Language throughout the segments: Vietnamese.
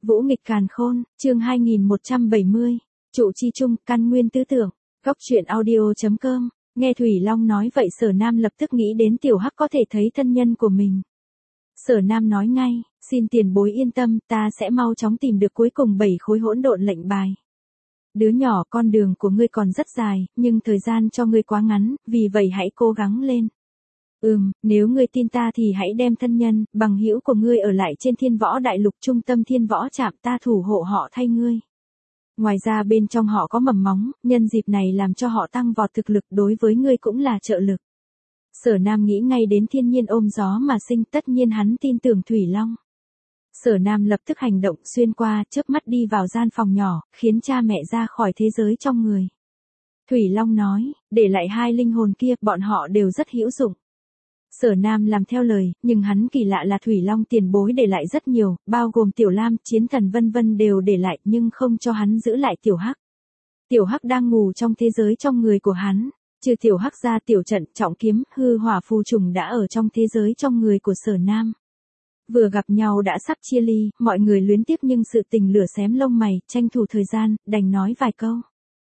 Vũ nghịch càn khôn, chương 2170, trụ chi chung, căn nguyên tư tưởng, góc truyện audio.com, nghe Thủy Long nói vậy Sở Nam lập tức nghĩ đến Tiểu Hắc có thể thấy thân nhân của mình. Sở Nam nói ngay, xin tiền bối yên tâm, ta sẽ mau chóng tìm được cuối cùng 7 khối hỗn độn lệnh bài. Đứa nhỏ, con đường của ngươi còn rất dài, nhưng thời gian cho ngươi quá ngắn, vì vậy hãy cố gắng lên. Nếu ngươi tin ta thì hãy đem thân nhân, bằng hữu của ngươi ở lại trên Thiên Võ Đại Lục trung tâm Thiên Võ Trạm, ta thủ hộ họ thay ngươi. Ngoài ra bên trong họ có mầm móng, nhân dịp này làm cho họ tăng vọt thực lực, đối với ngươi cũng là trợ lực. Sở Nam nghĩ ngay đến thiên nhiên ôm gió mà sinh, tất nhiên hắn tin tưởng Thủy Long. Sở Nam lập tức hành động, xuyên qua, chớp mắt đi vào gian phòng nhỏ, khiến cha mẹ ra khỏi thế giới trong người. Thủy Long nói, để lại 2 linh hồn kia, bọn họ đều rất hữu dụng. Sở Nam làm theo lời, nhưng hắn kỳ lạ là Thủy Long tiền bối để lại rất nhiều, bao gồm Tiểu Lam, Chiến Thần vân vân đều để lại, nhưng không cho hắn giữ lại Tiểu Hắc. Tiểu Hắc đang ngủ trong thế giới trong người của hắn, trừ Tiểu Hắc ra Tiểu Trận, Trọng Kiếm, Hư Hỏa Phù Trùng đã ở trong thế giới trong người của Sở Nam. Vừa gặp nhau đã sắp chia ly, mọi người luyến tiếc nhưng sự tình lửa xém lông mày, tranh thủ thời gian, đành nói vài câu.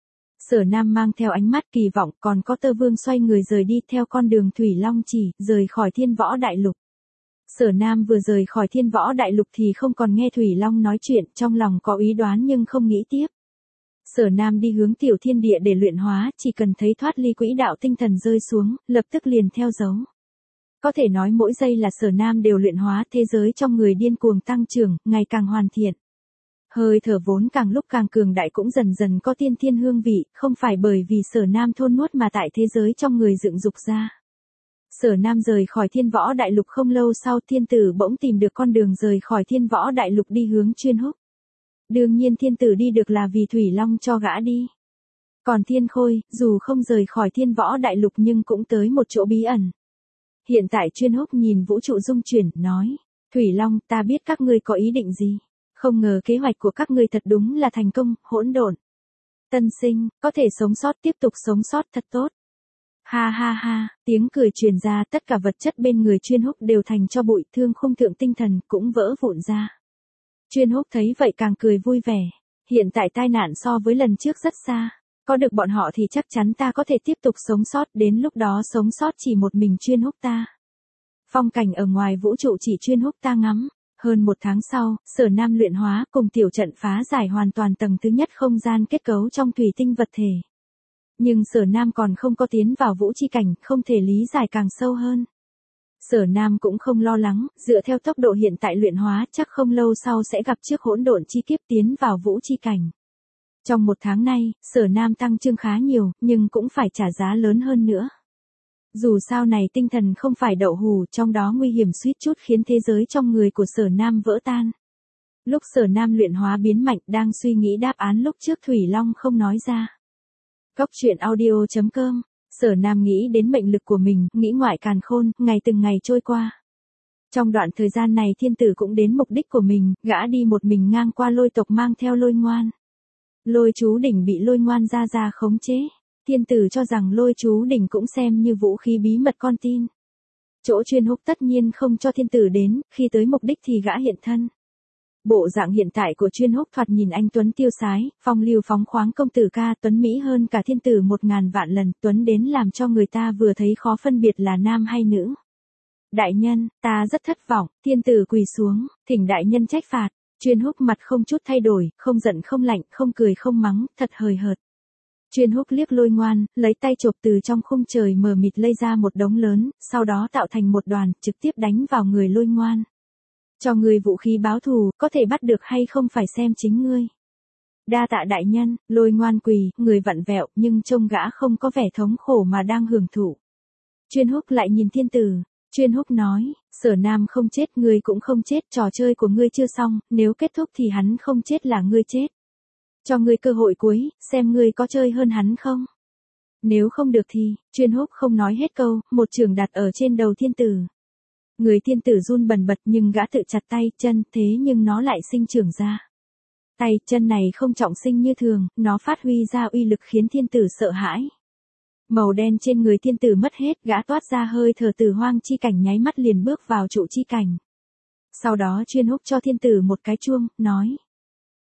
Sở Nam mang theo ánh mắt kỳ vọng, còn có Tơ Vương xoay người rời đi theo con đường Thủy Long chỉ, rời khỏi Thiên Võ Đại Lục. Sở Nam vừa rời khỏi Thiên Võ Đại Lục thì không còn nghe Thủy Long nói chuyện, trong lòng có ý đoán nhưng không nghĩ tiếp. Sở Nam đi hướng Tiểu Thiên Địa để luyện hóa, chỉ cần thấy thoát ly quỹ đạo tinh thần rơi xuống, lập tức liền theo dấu. Có thể nói mỗi giây là Sở Nam đều luyện hóa, thế giới trong người điên cuồng tăng trưởng, ngày càng hoàn thiện. Hơi thở vốn càng lúc càng cường đại cũng dần dần có tiên thiên hương vị, không phải bởi vì Sở Nam thôn nuốt mà tại thế giới trong người dựng dục ra. Sở Nam rời khỏi Thiên Võ Đại Lục không lâu sau, thiên tử bỗng tìm được con đường rời khỏi Thiên Võ Đại Lục đi hướng Chuyên Húc. Đương nhiên thiên tử đi được là vì Thủy Long cho gã đi. Còn Thiên Khôi, dù không rời khỏi Thiên Võ Đại Lục nhưng cũng tới một chỗ bí ẩn. Hiện tại Chuyên Húc nhìn vũ trụ dung chuyển, nói, Thủy Long, ta biết các ngươi có ý định gì. Không ngờ kế hoạch của các ngươi thật đúng là thành công, hỗn độn. Tân sinh, có thể sống sót, tiếp tục sống sót thật tốt. Ha ha ha, tiếng cười truyền ra, tất cả vật chất bên người Chuyên Húc đều thành cho bụi, thương khung thượng tinh thần cũng vỡ vụn ra. Chuyên Húc thấy vậy càng cười vui vẻ. Hiện tại tai nạn so với lần trước rất xa. Có được bọn họ thì chắc chắn ta có thể tiếp tục sống sót, đến lúc đó sống sót chỉ một mình Chuyên Húc ta. Phong cảnh ở ngoài vũ trụ chỉ Chuyên Húc ta ngắm. Hơn 1 tháng sau, Sở Nam luyện hóa cùng Tiểu Trận phá giải hoàn toàn tầng thứ nhất không gian kết cấu trong thủy tinh vật thể. Nhưng Sở Nam còn không có tiến vào vũ chi cảnh, không thể lý giải càng sâu hơn. Sở Nam cũng không lo lắng, dựa theo tốc độ hiện tại luyện hóa chắc không lâu sau sẽ gặp trước hỗn độn chi kiếp tiến vào vũ chi cảnh. Trong 1 tháng nay, Sở Nam tăng trưởng khá nhiều, nhưng cũng phải trả giá lớn hơn nữa. Dù sao này tinh thần không phải đậu hù, trong đó nguy hiểm suýt chút khiến thế giới trong người của Sở Nam vỡ tan. Lúc Sở Nam luyện hóa biến mạnh đang suy nghĩ đáp án lúc trước Thủy Long không nói ra. Góc truyện audio.com, Sở Nam nghĩ đến mệnh lực của mình, nghĩ ngoại càn khôn, ngày từng ngày trôi qua. Trong đoạn thời gian này thiên tử cũng đến mục đích của mình, gã đi một mình ngang qua Lôi tộc mang theo Lôi Ngoan. Lôi Chú Đỉnh bị Lôi Ngoan ra khống chế. Thiên tử cho rằng Lôi Chú Đỉnh cũng xem như vũ khí bí mật con tin. Chỗ Chuyên Húc tất nhiên không cho thiên tử đến, khi tới mục đích thì gã hiện thân. Bộ dạng hiện tại của Chuyên Húc thoạt nhìn anh tuấn tiêu sái, phong lưu phóng khoáng công tử ca, tuấn mỹ hơn cả thiên tử 1000 vạn lần, tuấn đến làm cho người ta vừa thấy khó phân biệt là nam hay nữ. Đại nhân, ta rất thất vọng, thiên tử quỳ xuống, thỉnh đại nhân trách phạt. Chuyên Húc mặt không chút thay đổi, không giận không lạnh, không cười không mắng, thật hời hợt. Chuyên Húc liếc Lôi Ngoan, lấy tay chộp từ trong khung trời mờ mịt lây ra một đống lớn, sau đó tạo thành một đoàn, trực tiếp đánh vào người Lôi Ngoan. Cho ngươi vũ khí báo thù, có thể bắt được hay không phải xem chính ngươi. Đa tạ đại nhân, Lôi Ngoan quỳ, người vặn vẹo, nhưng trông gã không có vẻ thống khổ mà đang hưởng thụ. Chuyên Húc lại nhìn thiên tử. Chuyên Húc nói, Sở Nam không chết, ngươi cũng không chết, trò chơi của ngươi chưa xong, nếu kết thúc thì hắn không chết là ngươi chết. Cho ngươi cơ hội cuối, xem ngươi có chơi hơn hắn không. Nếu không được thì, Chuyên Húc không nói hết câu, một chưởng đặt ở trên đầu thiên tử. Người thiên tử run bần bật nhưng gã tự chặt tay, chân, thế nhưng nó lại sinh trưởng ra. Tay, chân này không trọng sinh như thường, nó phát huy ra uy lực khiến thiên tử sợ hãi. Màu đen trên người thiên tử mất hết, gã toát ra hơi thở từ hoang chi cảnh nháy mắt liền bước vào trụ chi cảnh. Sau đó Chuyên Húc cho thiên tử một cái chuông, nói,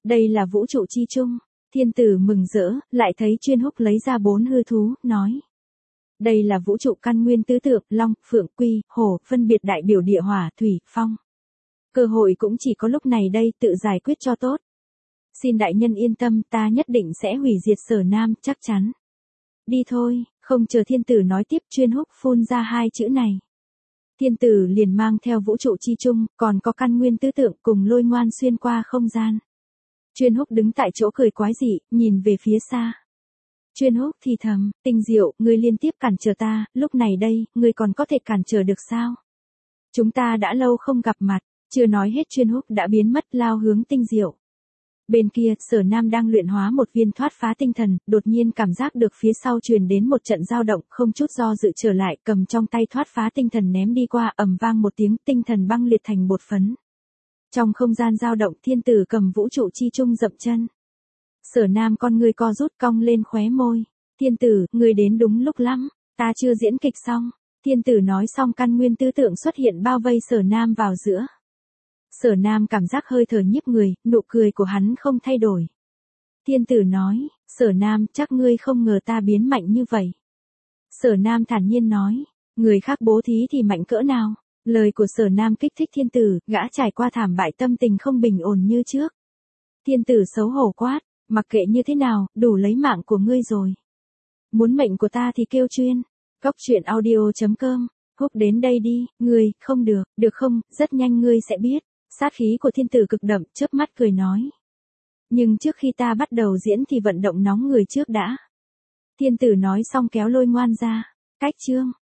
Đây là vũ trụ chi chung. Thiên tử mừng rỡ, lại thấy Chuyên Húc lấy ra 4 hư thú, nói. Đây là vũ trụ căn nguyên tứ tượng, long, phượng, quy, hổ, phân biệt đại biểu địa hỏa, thủy, phong. Cơ hội cũng chỉ có lúc này đây, tự giải quyết cho tốt. Xin đại nhân yên tâm, ta nhất định sẽ hủy diệt Sở Nam, chắc chắn. Đi thôi, không chờ thiên tử nói tiếp, Chuyên Húc phun ra 2 chữ này. Thiên tử liền mang theo vũ trụ chi chung, còn có căn nguyên tứ tượng cùng Lôi Ngoan xuyên qua không gian. Chuyên Húc đứng tại chỗ cười quái dị, nhìn về phía xa. Chuyên Húc thì thầm, Tinh Diệu, ngươi liên tiếp cản trở ta, lúc này đây, ngươi còn có thể cản trở được sao? Chúng ta đã lâu không gặp mặt, chưa nói hết Chuyên Húc đã biến mất lao hướng Tinh Diệu. Bên kia, Sở Nam đang luyện hóa một viên thoát phá tinh thần, đột nhiên cảm giác được phía sau truyền đến một trận dao động, không chút do dự trở lại, cầm trong tay thoát phá tinh thần ném đi qua, ầm vang một tiếng, tinh thần băng liệt thành bột phấn. Trong không gian dao động, thiên tử cầm vũ trụ chi chung dậm chân. Sở Nam con người co rút cong lên khóe môi. Thiên tử, ngươi đến đúng lúc lắm, ta chưa diễn kịch xong. Thiên tử nói xong căn nguyên tư tượng xuất hiện bao vây Sở Nam vào giữa. Sở Nam cảm giác hơi thở nhíp người, nụ cười của hắn không thay đổi. Thiên tử nói, Sở Nam, chắc ngươi không ngờ ta biến mạnh như vậy. Sở Nam thản nhiên nói, người khác bố thí thì mạnh cỡ nào. Lời của Sở Nam kích thích thiên tử, gã trải qua thảm bại tâm tình không bình ổn như trước. Thiên tử xấu hổ quát, mặc kệ như thế nào, đủ lấy mạng của ngươi rồi. Muốn mệnh của ta thì kêu chuyên. Góc truyện audio.com, Húc đến đây đi, ngươi, không được, được không, rất nhanh ngươi sẽ biết. Sát khí của thiên tử cực đậm, chớp mắt cười nói. Nhưng trước khi ta bắt đầu diễn thì vận động nóng người trước đã. Thiên tử nói xong kéo Lôi Ngoan ra. Cách chương.